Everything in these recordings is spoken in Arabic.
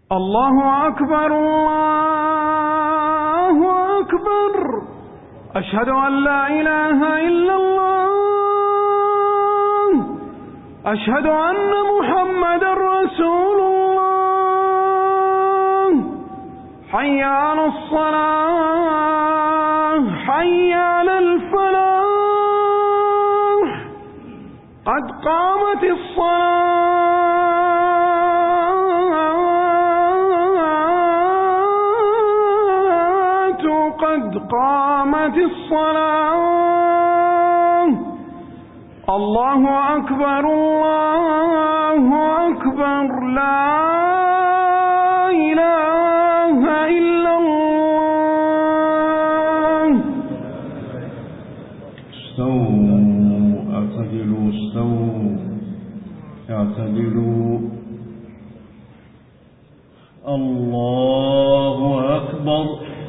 الله أكبر الله أكبر. أشهد أن لا إله إلا الله. أشهد أن محمدا رسول الله. حي على الصلاة حي على الفلاح. قد قامت الصلاة قد قامت الصلاة. الله أكبر الله أكبر. لا إله إلا الله. استووا اعتدلوا استووا اعتدلوا. الله أكبر.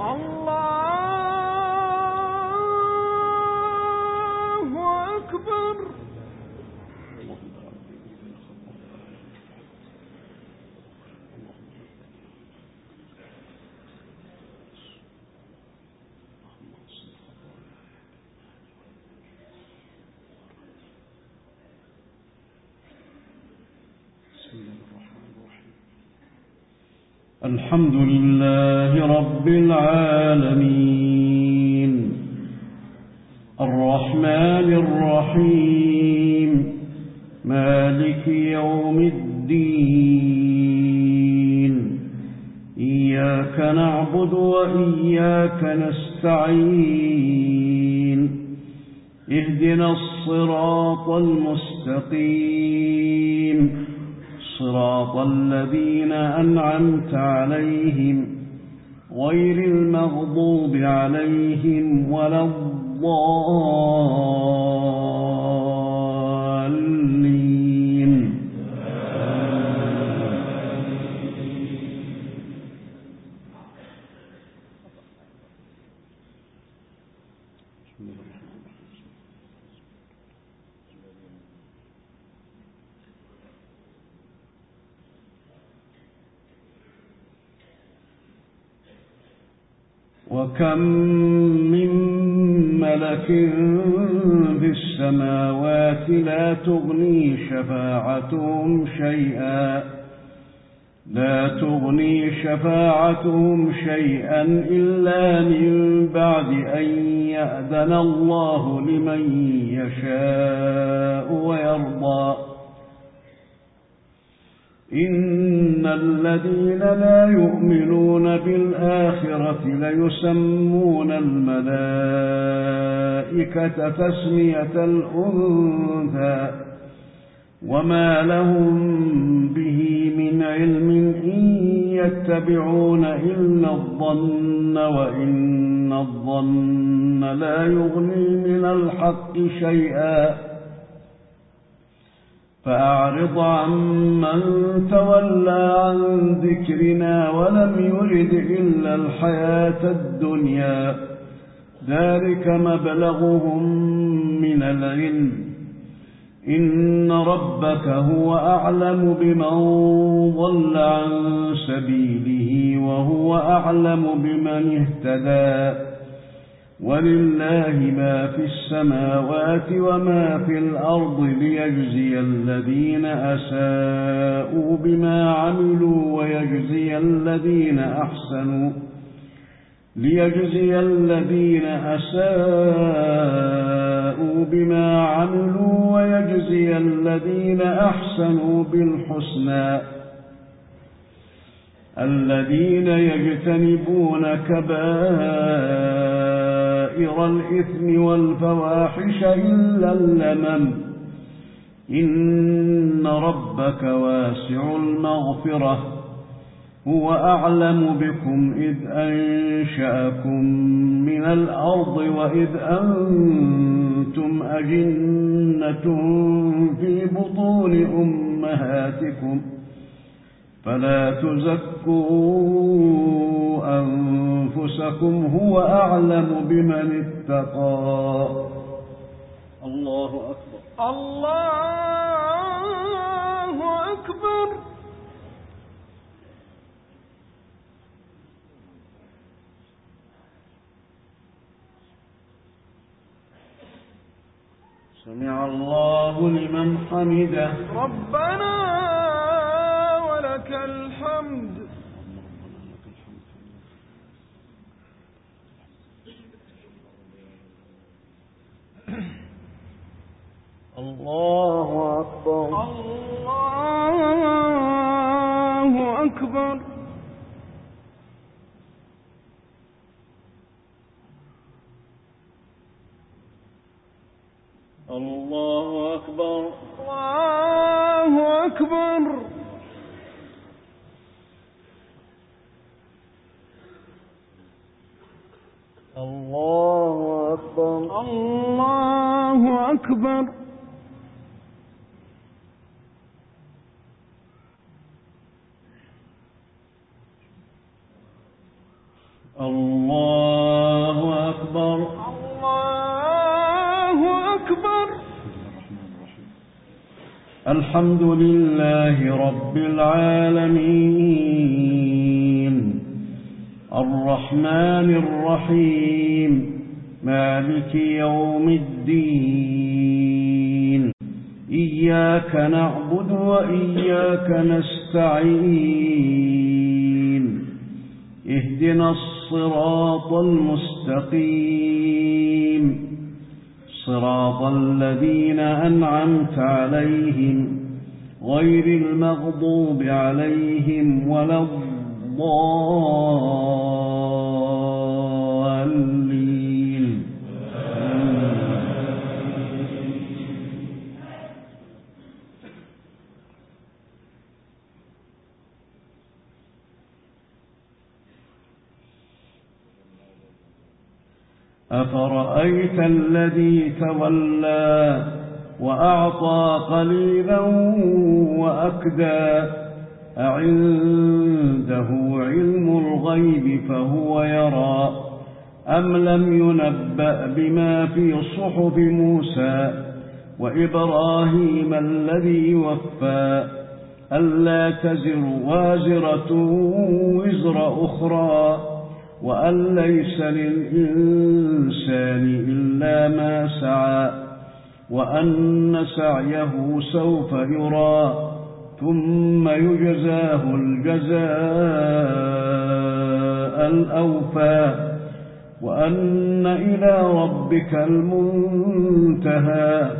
الحمد لله رب العالمين الرحمن الرحيم مالك يوم الدين. إياك نعبد وإياك نستعين. اهدنا الصراط المستقيم صراط الذين أنعمت عليهم غير المغضوب عليهم ولا الضالين. وكم من ملك في السماوات لا تغني شفاعتهم شيئا إلا من بعد أن يأذن الله لمن يشاء ويرضى. إن الذين لا يؤمنون بالآخرة ليسمون الملائكة تسمية الأنثى وما لهم به من علم إن يتبعون إلا الظن وإن الظن لا يغني من الحق شيئا. فأعرض عمن تولى عن ذكرنا ولم يرد إلا الحياة الدنيا. ذلك مبلغهم من العلم. إن ربك هو أعلم بمن ضل عن سبيله وهو أعلم بمن اهتدى. ولله ما في السماوات وما في الأرض ليجزي الذين أساءوا بما عملوا ويجزي الذين أحسنوا بالحسنى. الذين يجتنبون كبائر الإثم والفواحش إلا اللمم. إن ربك واسع المغفرة. هو أعلم بكم إذ أنشأكم من الأرض وإذ أنتم أجنة في بطون أمهاتكم. فلا تزكوا أنفسكم هو أعلم بمن اتقى. الله أكبر. الله أكبر. سمع الله لمن حمده ربنا ولك الحمد الله أكبر الله أكبر الله أكبر الله أكبر الله أكبر الله أكبر الله أكبر الله أكبر الحمد لله رب العالمين الرحمن الرحيم مالك يوم الدين إياك نعبد وإياك نستعين اهدنا الصراط المستقيم صراط الذين أنعمت عليهم غير المغضوب عليهم ولا الضالين أفرأيت الذي تولى وأعطى قليلا وأكدى أعنده علم الغيب فهو يرى أم لم ينبأ بما في صحف موسى وإبراهيم الذي وفى ألا تزر وازرة وزر أخرى وأن ليس للإنسان إلا ما سعى وأن سعيه سوف يرى ثم يجزاه الجزاء الأوفى وأن إلى ربك المنتهى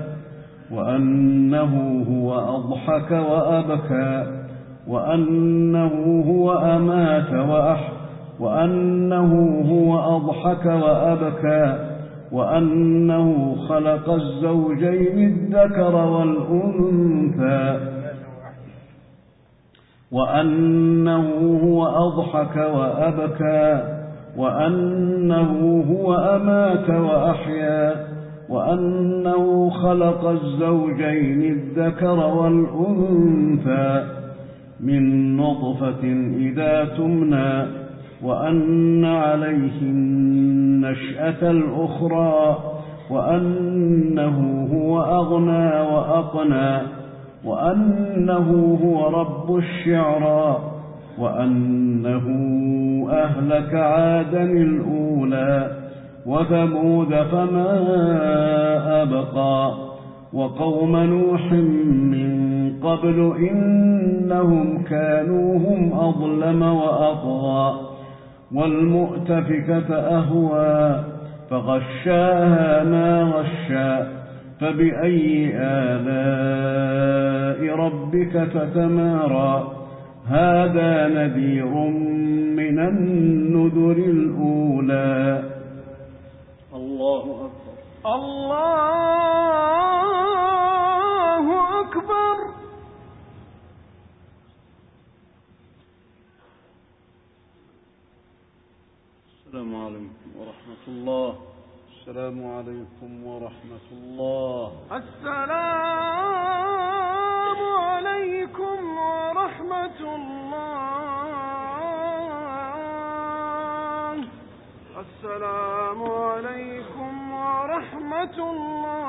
وأنه هو أضحك وأبكى وأنه هو أمات وأحيا وأنه هو أضحك وأبكى وأنه خلق الزوجين الذكر والأنثى وأنه هو أضحك وأبكى وأنه هو أمات وأحيا وأنه خلق الزوجين الذكر والأنثى من نطفة إذا تمنى وأن عليه النشأة الأخرى وأنه هو أغنى وأقنى وأنه هو رب الشعرى وأنه أهلك عادا الأولى وثمود فما أبقى وقوم نوح من قبل إنهم كانوا هم أظلم وأطغى والمؤتفكة أهوى فغشاها ما غشى فبأي آلاء ربك تتمارى هذا نذير من النذر الأولى الله أكبر الله أكبر السلام عليكم ورحمة الله السلام عليكم ورحمة الله السلام عليكم ورحمة الله السلام عليكم ورحمة الله